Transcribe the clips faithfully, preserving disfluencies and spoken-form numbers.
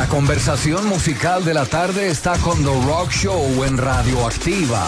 conversación musical de la tarde está con The Rock Show en Radioactiva.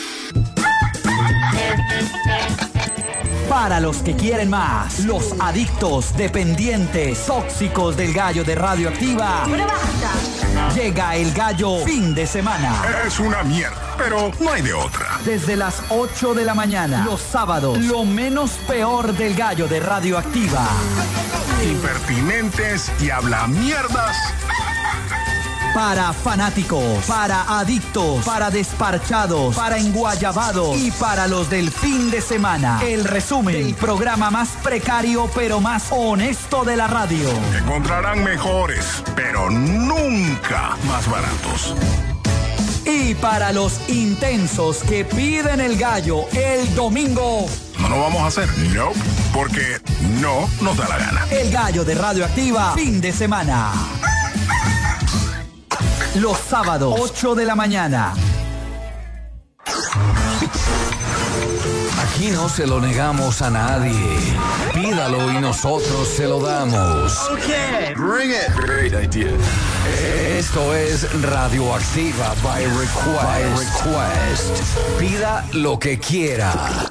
Para los que quieren más, los adictos, dependientes, tóxicos del gallo de Radioactiva. ¡Pero basta! Llega el gallo fin de semana. Es una mierda, pero no hay de otra. Desde las ocho de la mañana, los sábados, lo menos peor del gallo de Radioactiva. Impertinentes y habla mierdas. Para fanáticos, para adictos, para desparchados, para enguayabados y para los del fin de semana. El resumen del programa más precario pero más honesto de la radio. Encontrarán mejores, pero nunca más baratos. Y para los intensos que piden el gallo el domingo. No lo vamos a hacer, no, porque no nos da la gana. El gallo de Radioactiva, fin de semana. Los sábados, ocho de la mañana. Aquí no se lo negamos a nadie. Pídalo y nosotros se lo damos. Okay, bring it. Great idea. Esto es Radioactiva by Request. By request. Pida lo que quiera.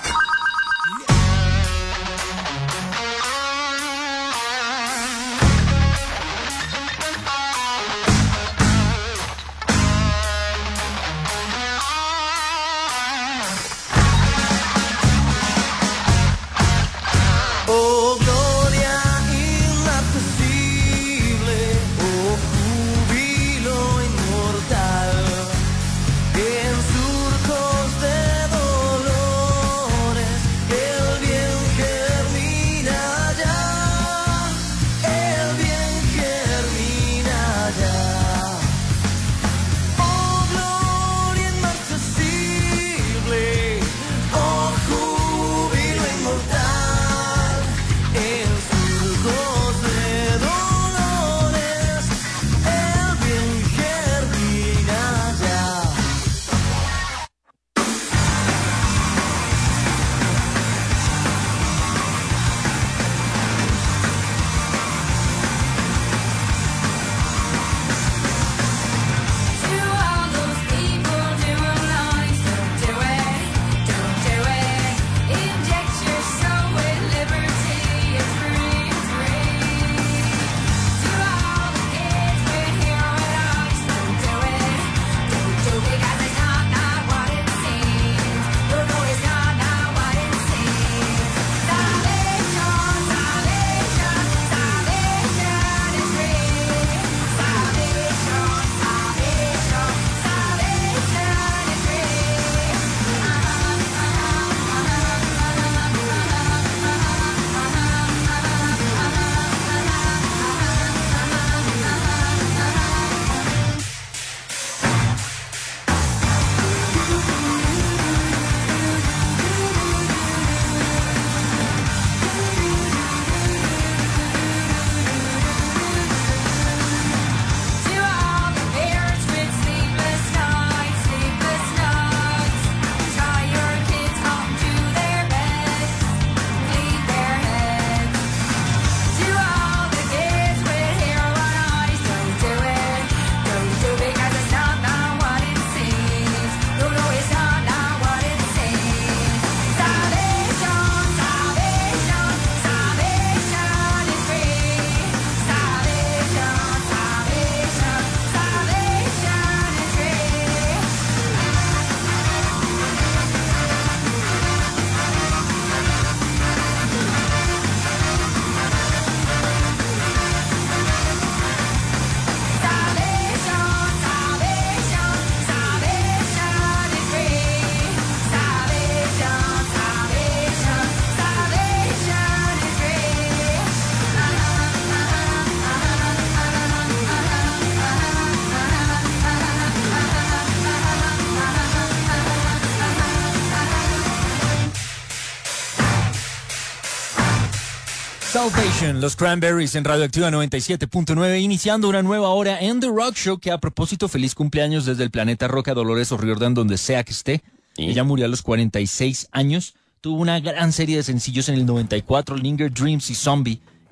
Salvation, los Cranberries en Radioactiva noventa y siete punto nueve, iniciando una nueva hora en The Rock Show, que a propósito, feliz cumpleaños desde el planeta Roca, Dolores O'Riordan, donde sea que esté. ¿Sí? Ella murió a los cuarenta y seis años, tuvo una gran serie de sencillos en el noventa y cuatro, Linger, Dreams y Zombie,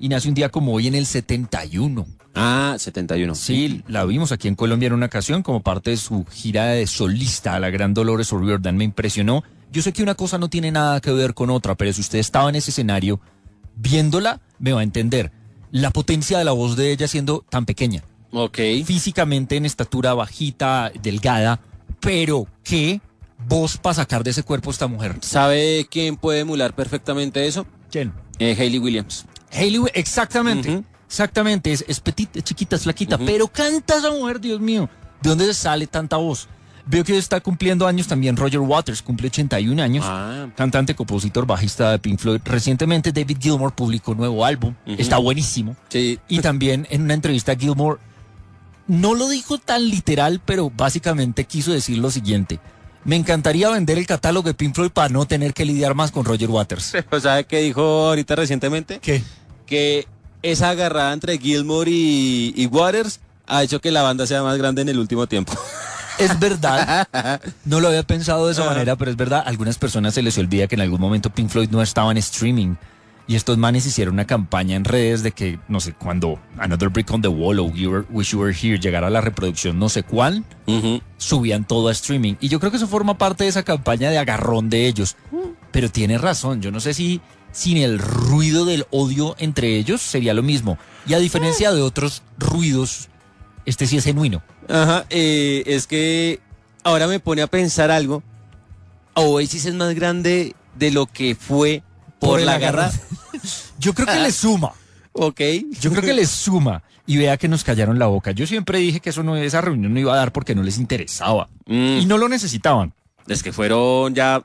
y nace un día como hoy en el setenta y uno. Ah, setenta y uno. Sí, la vimos aquí en Colombia en una ocasión como parte de su gira de solista, la gran Dolores O'Riordan. Me impresionó. Yo sé que una cosa no tiene nada que ver con otra, pero si usted estaba en ese escenario viéndola, me va a entender. La potencia de la voz de ella siendo tan pequeña. Ok. Físicamente en estatura bajita, delgada, pero qué voz para sacar de ese cuerpo esta mujer. ¿Sabe quién puede emular perfectamente eso? ¿Quién? Eh, Hayley Williams. Hayley, exactamente. Uh-huh. Exactamente, es, es petita, es chiquita, es flaquita, Uh-huh. pero canta esa mujer, Dios mío. ¿De dónde se sale tanta voz? Veo que está cumpliendo años también Roger Waters, cumple ochenta y un años. Ah. Cantante, compositor, bajista de Pink Floyd. Recientemente David Gilmour publicó un nuevo álbum, Uh-huh. está buenísimo. Sí. Y también en una entrevista Gilmour no lo dijo tan literal, pero básicamente quiso decir lo siguiente: me encantaría vender el catálogo de Pink Floyd para no tener que lidiar más con Roger Waters. Pero ¿sabe qué dijo ahorita recientemente? ¿Qué? Que esa agarrada entre Gilmour y, y Waters ha hecho que la banda sea más grande en el último tiempo. Es verdad, no lo había pensado de esa Ajá. manera, pero es verdad, a algunas personas se les olvida que en algún momento Pink Floyd no estaba en streaming y estos manes hicieron una campaña en redes de que, no sé, cuando Another Brick on the Wall o You Were- Wish You Were Here llegara a la reproducción no sé cuál, Uh-huh. subían todo a streaming. Y yo creo que eso forma parte de esa campaña de agarrón de ellos. Pero tiene razón, yo no sé si sin el ruido del odio entre ellos sería lo mismo. Y a diferencia de otros ruidos, este sí es genuino. Ajá, eh, es que ahora me pone a pensar algo. Oasis es más grande de lo que fue por, el la agarrón. garra. Yo creo que le suma. Ok. Yo creo que les suma. Y vea que nos callaron la boca. Yo siempre dije que eso no, esa reunión no iba a dar porque no les interesaba. Mm. Y no lo necesitaban. Es que fueron ya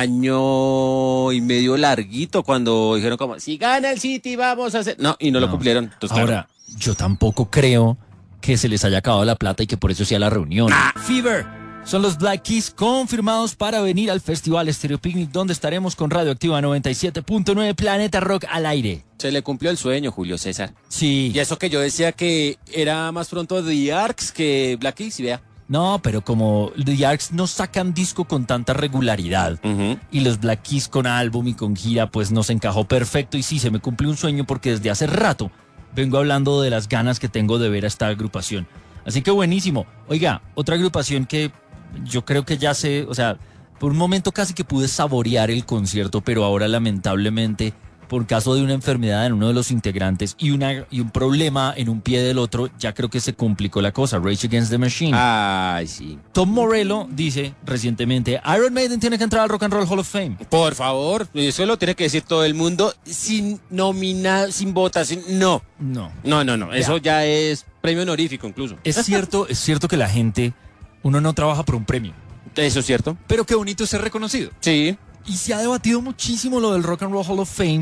año y medio larguito cuando dijeron como, si gana el City vamos a hacer... No, y no, lo No. cumplieron. Entonces, claro. Ahora, yo tampoco creo que se les haya acabado la plata y que por eso sea la reunión. Fever son los Black Keys confirmados para venir al Festival Stereo Picnic, donde estaremos con Radioactiva noventa y siete punto nueve Planeta Rock al aire. Se le cumplió el sueño, Julio César. Sí. Y eso que yo decía que era más pronto The Arcs que Black Keys, y vea. No, pero como The Arcs no sacan disco con tanta regularidad Uh-huh. y los Black Keys con álbum y con gira, pues nos encajó perfecto. Y sí, se me cumplió un sueño porque desde hace rato vengo hablando de las ganas que tengo de ver a esta agrupación. Así que buenísimo. Oiga, otra agrupación que yo creo que ya sé, o sea, por un momento casi que pude saborear el concierto, pero ahora lamentablemente, por caso de una enfermedad en uno de los integrantes y, una, y un problema en un pie del otro, ya creo que se complicó la cosa. Rage Against the Machine. Ay, sí. Tom Morello dice recientemente, Iron Maiden tiene que entrar al Rock and Roll Hall of Fame. Por favor, eso lo tiene que decir todo el mundo sin nomina, sin votación. No, No. no, no, no. Eso ya es premio honorífico incluso. Es cierto, es cierto que la gente, uno no trabaja por un premio, Eso es cierto. pero qué bonito es ser reconocido. Sí. Y se ha debatido muchísimo lo del Rock and Roll Hall of Fame,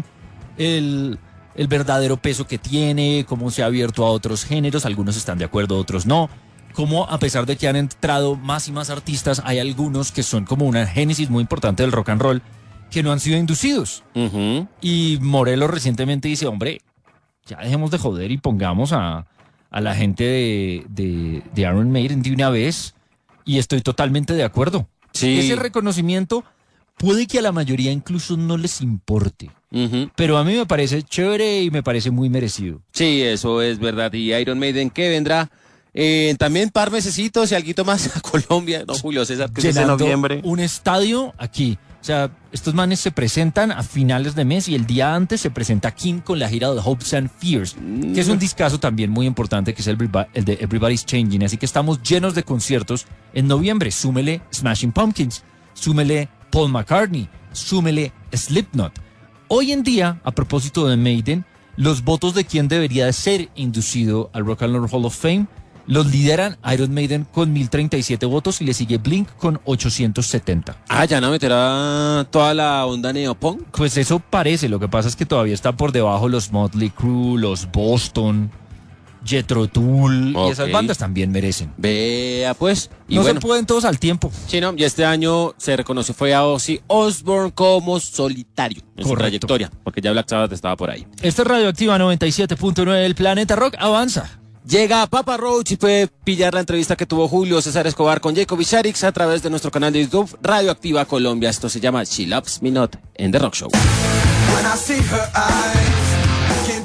el, el verdadero peso que tiene, cómo se ha abierto a otros géneros, algunos están de acuerdo, otros no. Cómo a pesar de que han entrado más y más artistas, hay algunos que son como una génesis muy importante del rock and roll que no han sido inducidos. Ujú. Y Morello recientemente dice, hombre, ya dejemos de joder y pongamos a, a la gente de, de, de Iron Maiden de una vez. Y estoy totalmente de acuerdo. Sí. Ese reconocimiento puede que a la mayoría incluso no les importe. Ujú. Pero a mí me parece chévere y me parece muy merecido. Sí, eso es verdad. Y Iron Maiden, que vendrá eh, también par mesecitos y alguito más a Colombia. No, Julio César, que es en Llenando noviembre. un estadio aquí. O sea, estos manes se presentan a finales de mes y el día antes se presenta King con la gira de Hopes and Fears, que es un discazo también muy importante, que es el, el de Everybody's Changing. Así que estamos llenos de conciertos en noviembre. Súmele Smashing Pumpkins, súmele Paul McCartney, súmele Slipknot. Hoy en día, a propósito de Maiden, los votos de quién debería de ser inducido al Rock and Roll Hall of Fame los lideran Iron Maiden con mil treinta y siete votos y le sigue Blink con ochocientos setenta. Ah, ya no meterá toda la onda neopunk. Pues eso parece, lo que pasa es que todavía está por debajo los Motley Crue, los Boston, Jethro Tull, Ok. y esas bandas también merecen. Vea, pues. Y no bueno, se pueden todos al tiempo. sí, ¿no? Y este año se reconoció fue a Ozzy Osbourne como solitario en su Correcto. trayectoria, porque ya Black Sabbath estaba por ahí. Esta es Radioactiva noventa y siete punto nueve, el Planeta Rock avanza. Llega Papa Roach y puede pillar la entrevista que tuvo Julio César Escobar con Jacob Isharix a través de nuestro canal de YouTube Radioactiva Colombia. Esto se llama She Loves Me Not en The Rock Show. When I see her eyes, I can't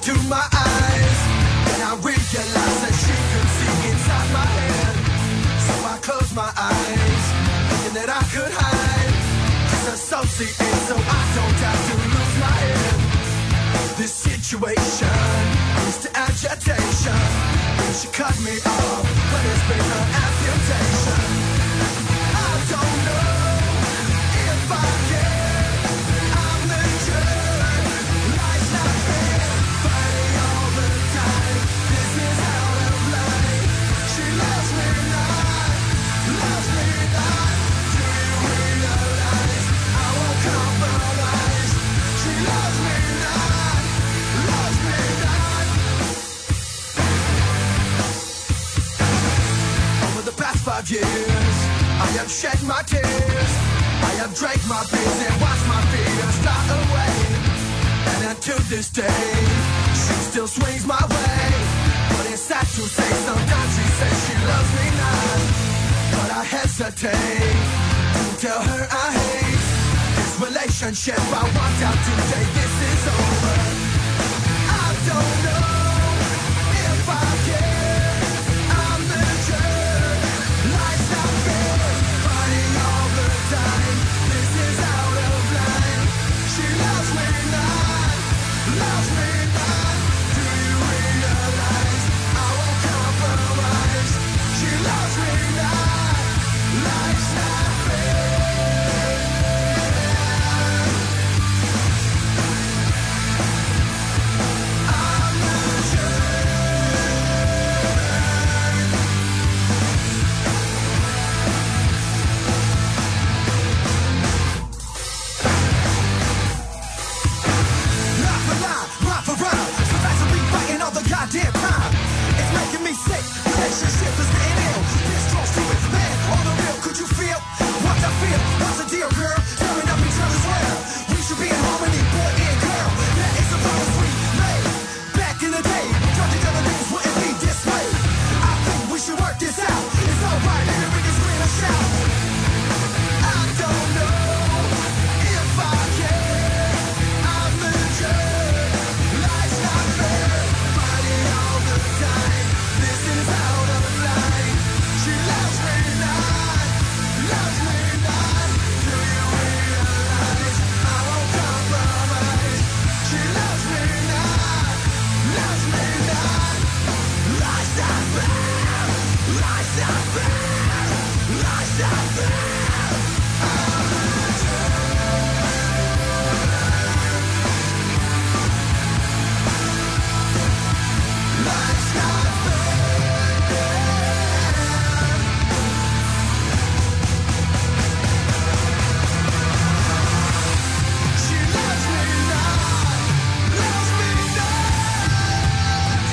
into my eyes, and I realized that she could see inside my head. So I closed my eyes, thinking that I could hide, disassociate so I don't have to lose my head. This situation leads to agitation. She cut me off, but it's been an amputation. I don't know if I can. I'm the jerk. Life's not fair. Fighting all the time. This is out of line. She loves me not, loves me not. Do you realize I won't compromise? She loves me not, loves me not. Over the past five years, I have shed my tears. I have drank my beers and watched my fears fly away. And until this day, she still swings my way. But it's sad to say, sometimes she says she loves me not. But I hesitate to tell her I hate this relationship. I want out today, this is over. I don't know if I can. I'm the jerk. Life's not fair. Fighting all the time. This is out of line. She loves me not, loves me not. Do you realize I won't compromise? She loves me not. Life's not fair. I'm the jerk. Laugh a lot, laugh around. Sometimes I be fighting all the goddamn time. It's making me sick. Relationship is getting ill. This close to it, man. On the real, could you feel what I feel? What's the deal, girl? Tearing up each other's hair. We should be in harmony, boy and girl. That is the promise we made back in the day. Told each other things wouldn't be this way. I think we should work this out. It's alright, and we can scream and shout. I don't know if I can. I'm the jerk. Life's not fair. Fighting all the time. This is out of line. She loves me not, loves me not. Do you realize I won't compromise? She loves me not, loves me not. Life's not fair. Life's not fair. Life's not fair. I'm the jerk. Life's not fair. She loves me not, loves me not.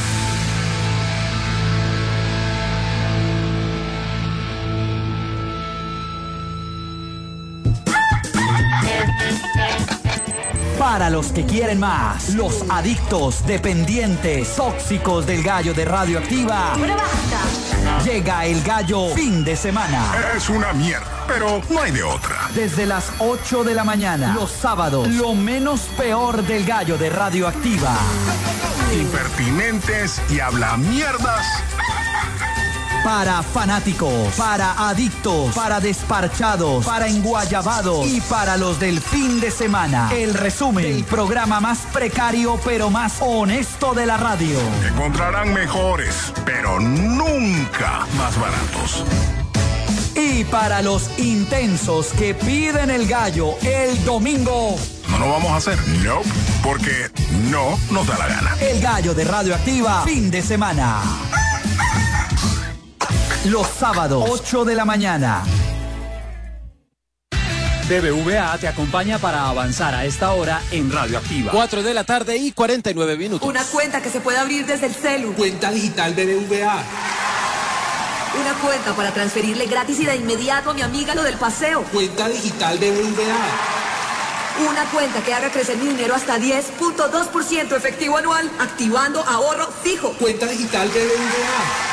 Para los que quieren más, los adictos, dependientes, tóxicos del gallo de Radioactiva. Llega el gallo fin de semana. Es una mierda, pero no hay de otra. Desde las ocho de la mañana, los sábados, lo menos peor del gallo de Radioactiva. Impertinentes y habla mierdas. Para fanáticos, para adictos, para desparchados, para enguayabados y para los del fin de semana. El resumen, el programa más precario pero más honesto de la radio. Encontrarán mejores, pero nunca más baratos. Y para los intensos que piden el gallo el domingo. No lo vamos a hacer. No, porque no nos da la gana. El gallo de Radioactiva, fin de semana. Los sábados, ocho de la mañana. B B V A te acompaña para avanzar a esta hora en Radioactiva. cuatro de la tarde y cuarenta y nueve minutos. Una cuenta que se puede abrir desde el celu. Cuenta digital B B V A. Una cuenta para transferirle gratis y de inmediato a mi amiga lo del paseo. Cuenta digital B B V A. Una cuenta que haga crecer mi dinero hasta diez punto dos por ciento efectivo anual, activando ahorro fijo. Cuenta digital B B V A.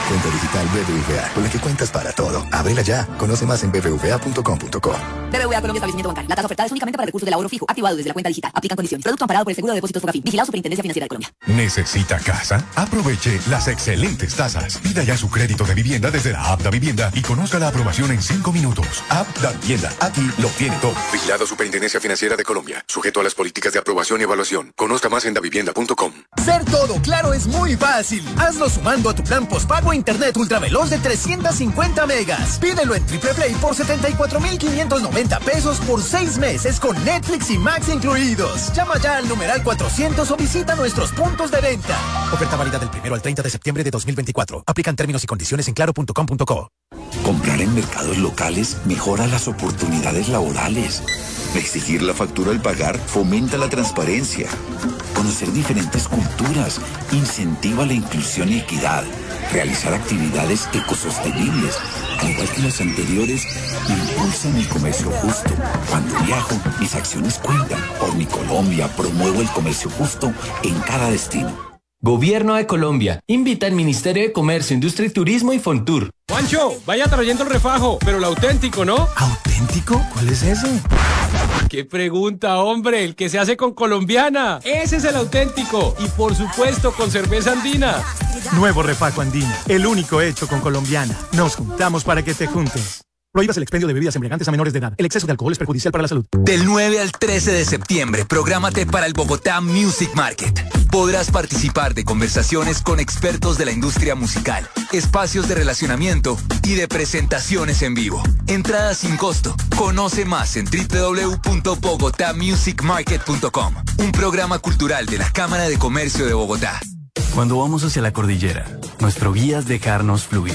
Cuenta digital B B V A, con la que cuentas para todo. Ábrela ya. Conoce más en b b v a punto com punto co. B B V A Colombia Establecimiento Bancario. La tasa ofertada es únicamente para recursos del ahorro fijo, activado desde la cuenta digital. Aplican condiciones. Producto amparado por el Seguro de Depósitos Fogafín. Vigilado Superintendencia Financiera de Colombia. ¿Necesita casa? Aproveche las excelentes tasas. Pida ya su crédito de vivienda desde la app Da Vivienda y conozca la aprobación en cinco minutos. App Da Vivienda. Aquí lo tiene todo. Vigilado Superintendencia Financiera de Colombia. Sujeto a las políticas de aprobación y evaluación. Conozca más en davivienda punto com. Ser todo claro es muy fácil. Hazlo sumando a tu plan postpago internet ultraveloz de trescientos cincuenta megas. Pídelo en Triple Play por setenta y cuatro mil quinientos noventa pesos por seis meses con Netflix y Max incluidos. Llama ya al numeral cuatrocientos o visita nuestros puntos de venta. Oferta válida del primero al treinta de septiembre de dos mil veinticuatro. Aplican términos y condiciones en claro punto com punto co. Comprar en mercados locales mejora las oportunidades laborales. Exigir la factura al pagar fomenta la transparencia. Conocer diferentes culturas incentiva la inclusión y equidad. Realizar actividades ecosostenibles, al igual que los anteriores, impulsan el comercio justo. Cuando viajo, mis acciones cuentan. Por mi Colombia promuevo el comercio justo en cada destino. Gobierno de Colombia. Invita al Ministerio de Comercio, Industria y Turismo y Fontur. Juancho, vaya trayendo el refajo, pero el auténtico, ¿no? ¿Auténtico? ¿Cuál es ese? ¡Qué pregunta, hombre! El que se hace con colombiana. Ese es el auténtico. Y por supuesto, con cerveza andina. Nuevo refajo andina. El único hecho con colombiana. Nos juntamos para que te juntes. Prohíbas el expendio de bebidas embriagantes a menores de edad. El exceso de alcohol es perjudicial para la salud. Del nueve al trece de septiembre, prográmate para el Bogotá Music Market. Podrás participar de conversaciones con expertos de la industria musical, espacios de relacionamiento y de presentaciones en vivo. Entradas sin costo. Conoce más en doble u doble u doble u punto bogotá music market punto com. Un programa cultural de la Cámara de Comercio de Bogotá. Cuando vamos hacia la cordillera, nuestro guía es dejarnos fluir.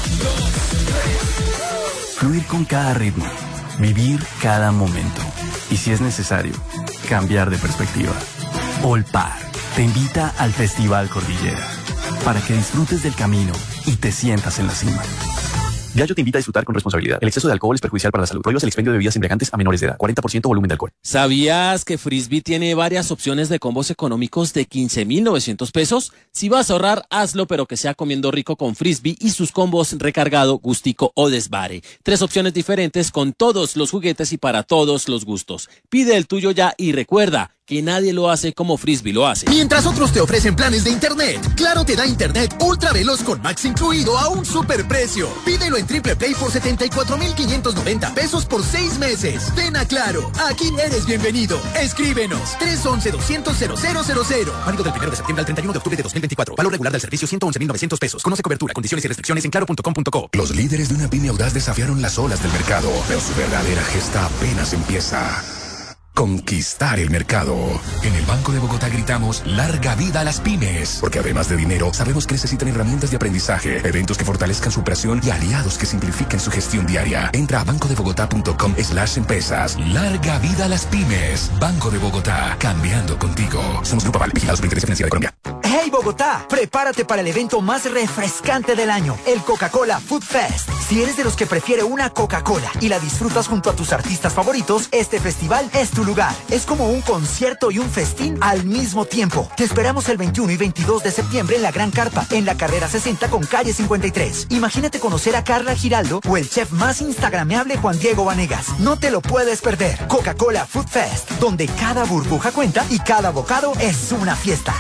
Fluir con cada ritmo, vivir cada momento y, si es necesario, cambiar de perspectiva. Olpar te invita al Festival Cordillera para que disfrutes del camino y te sientas en la cima. Gallo te invita a disfrutar con responsabilidad. El exceso de alcohol es perjudicial para la salud. Prohíbas el expendio de bebidas embriagantes a menores de edad. cuarenta por ciento volumen de alcohol. ¿Sabías que Frisbee tiene varias opciones de combos económicos de quince mil novecientos pesos? Si vas a ahorrar, hazlo, pero que sea comiendo rico con Frisbee y sus combos recargado, gustico o desvare. Tres opciones diferentes con todos los juguetes y para todos los gustos. Pide el tuyo ya y recuerda que nadie lo hace como Frisbee lo hace. Mientras otros te ofrecen planes de internet, Claro te da internet ultra veloz con Max incluido a un superprecio. Pídelo en Triple Play por setenta y cuatro mil quinientos noventa pesos por seis meses. Ven a Claro, aquí eres bienvenido. Escríbenos tres once, doscientos, cero cero cero cero. Válido del primero de septiembre al treinta y uno de octubre de dos mil veinticuatro. Valor regular del servicio ciento once mil novecientos pesos. Conoce cobertura, condiciones y restricciones en claro punto com punto co. Los líderes de una pyme audaz desafiaron las olas del mercado, pero su verdadera gesta apenas empieza. Conquistar el mercado. En el Banco de Bogotá gritamos larga vida a las pymes, porque además de dinero sabemos que necesitan herramientas de aprendizaje, eventos que fortalezcan su operación y aliados que simplifiquen su gestión diaria. Entra a banco de bogotá punto com slash empresas. Larga vida a las pymes. Banco de Bogotá, cambiando contigo. Somos Grupo Aval, vigilados por Superintendencia Financiera de Colombia. ¡Hey Bogotá! Prepárate para el evento más refrescante del año, el Coca-Cola Food Fest. Si eres de los que prefiere una Coca-Cola y la disfrutas junto a tus artistas favoritos, este festival es tu lugar. Es como un concierto y un festín al mismo tiempo. Te esperamos el veintiuno y veintidós de septiembre en la Gran Carpa, en la carrera sesenta con calle cincuenta y tres. Imagínate conocer a Carla Giraldo o el chef más instagrameable Juan Diego Vanegas. No te lo puedes perder. Coca-Cola Food Fest, donde cada burbuja cuenta y cada bocado es una fiesta.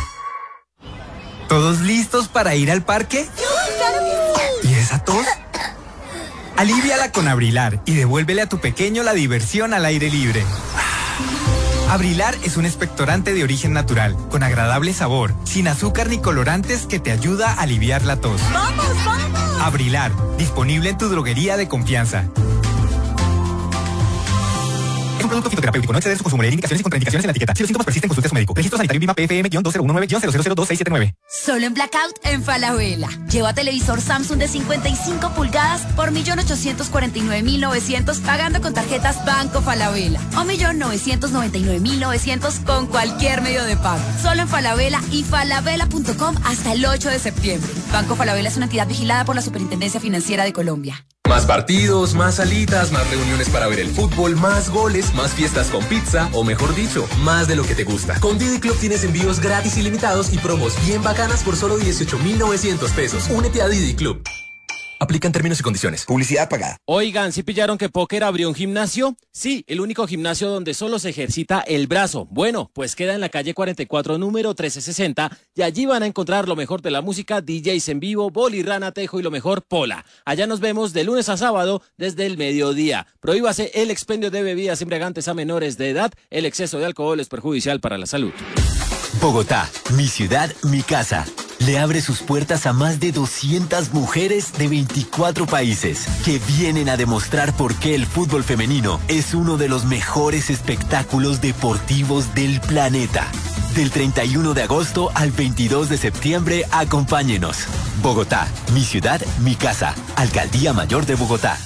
¿Todos listos para ir al parque? ¿Y esa tos? Alivíala con Abrilar y devuélvele a tu pequeño la diversión al aire libre. Abrilar es un expectorante de origen natural, con agradable sabor, sin azúcar ni colorantes que te ayuda a aliviar la tos. ¡Vamos, vamos! Abrilar, disponible en tu droguería de confianza. Es un producto fitoterapéutico, no exceder su consumo, leer indicaciones y contraindicaciones en la etiqueta. Si los síntomas persisten, consulte a su médico. Registro sanitario Vima P F M dos cero uno nueve cero cero cero dos seis siete nueve. Solo en Blackout en Falabella. Lleva televisor Samsung de cincuenta y cinco pulgadas por un millón ochocientos cuarenta y nueve mil novecientos pagando con tarjetas Banco Falabella. O un millón novecientos noventa y nueve mil novecientos con cualquier medio de pago. Solo en Falabella y falabella punto com hasta el ocho de septiembre. Banco Falabella es una entidad vigilada por la Superintendencia Financiera de Colombia. Más partidos, más salitas, más reuniones para ver el fútbol, más goles, más fiestas con pizza, o mejor dicho, más de lo que te gusta. Con Didi Club tienes envíos gratis ilimitados y promos bien bacanas por solo dieciocho mil novecientos pesos. Únete a Didi Club. Aplican términos y condiciones. Publicidad pagada. Oigan, ¿sí pillaron que Póker abrió un gimnasio? Sí, el único gimnasio donde solo se ejercita el brazo. Bueno, pues queda en la calle cuarenta y cuatro, número trece sesenta, y allí van a encontrar lo mejor de la música, D Js en vivo, boli, rana, tejo y lo mejor, pola. Allá nos vemos de lunes a sábado desde el mediodía. Prohíbase el expendio de bebidas embriagantes a menores de edad. El exceso de alcohol es perjudicial para la salud. Bogotá, mi ciudad, mi casa. Le abre sus puertas a más de doscientas mujeres de veinticuatro países que vienen a demostrar por qué el fútbol femenino es uno de los mejores espectáculos deportivos del planeta. Del treinta y uno de agosto al veintidós de septiembre, acompáñenos. Bogotá, mi ciudad, mi casa. Alcaldía Mayor de Bogotá.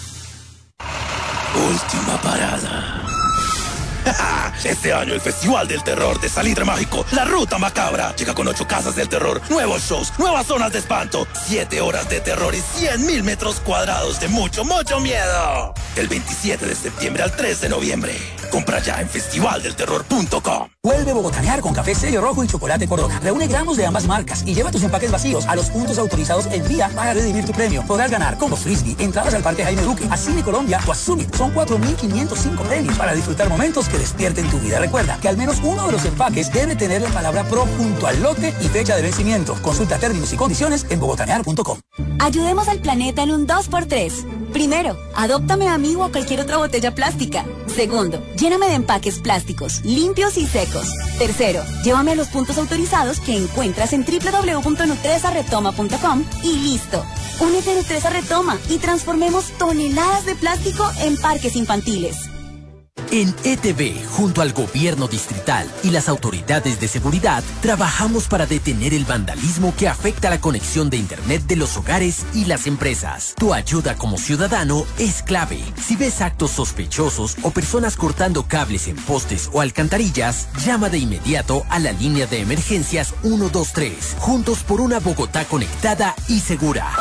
Última parada. Este año el Festival del Terror de Salitre Mágico, La Ruta Macabra, llega con ocho casas del terror, nuevos shows, nuevas zonas de espanto, siete horas de terror y cien mil metros cuadrados de mucho, mucho miedo. Del veintisiete de septiembre al tres de noviembre. Compra ya en festival del terror punto com. Vuelve bogotanear con café Sello Rojo y chocolate Corona. Reúne gramos de ambas marcas y lleva tus empaques vacíos a los puntos autorizados en vía para redimir tu premio. Podrás ganar combos frisbee, entradas al Parque Jaime Duque, a Cine Colombia o a Summit. Son cuatro mil quinientos cinco premios para disfrutar momentos que despierten tu vida. Recuerda que al menos uno de los empaques debe tener la palabra pro junto al lote y fecha de vencimiento. Consulta términos y condiciones en bogotanear punto com. Ayudemos al planeta en un dos por tres. Primero, adóptame a mí o a cualquier otra botella plástica. Segundo, lléname de empaques plásticos, limpios y secos. Tercero, llévame a los puntos autorizados que encuentras en doble u doble u doble u punto nutresa retoma punto com y listo. Únete a Nutresa Retoma y transformemos toneladas de plástico en parques infantiles. En E T V, junto al gobierno distrital y las autoridades de seguridad, trabajamos para detener el vandalismo que afecta la conexión de Internet de los hogares y las empresas. Tu ayuda como ciudadano es clave. Si ves actos sospechosos o personas cortando cables en postes o alcantarillas, llama de inmediato a la línea de emergencias uno dos tres. Juntos por una Bogotá conectada y segura.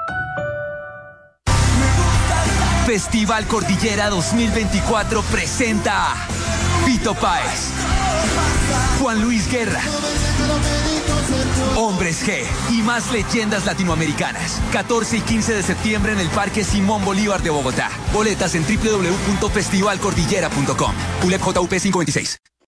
Festival Cordillera dos mil veinticuatro presenta Fito Páez, Juan Luis Guerra, Hombres G y más leyendas latinoamericanas. catorce y quince de septiembre en el Parque Simón Bolívar de Bogotá. Boletas en doble u doble u doble u punto festival cordillera punto com. U L E P J U P quinientos veintiséis.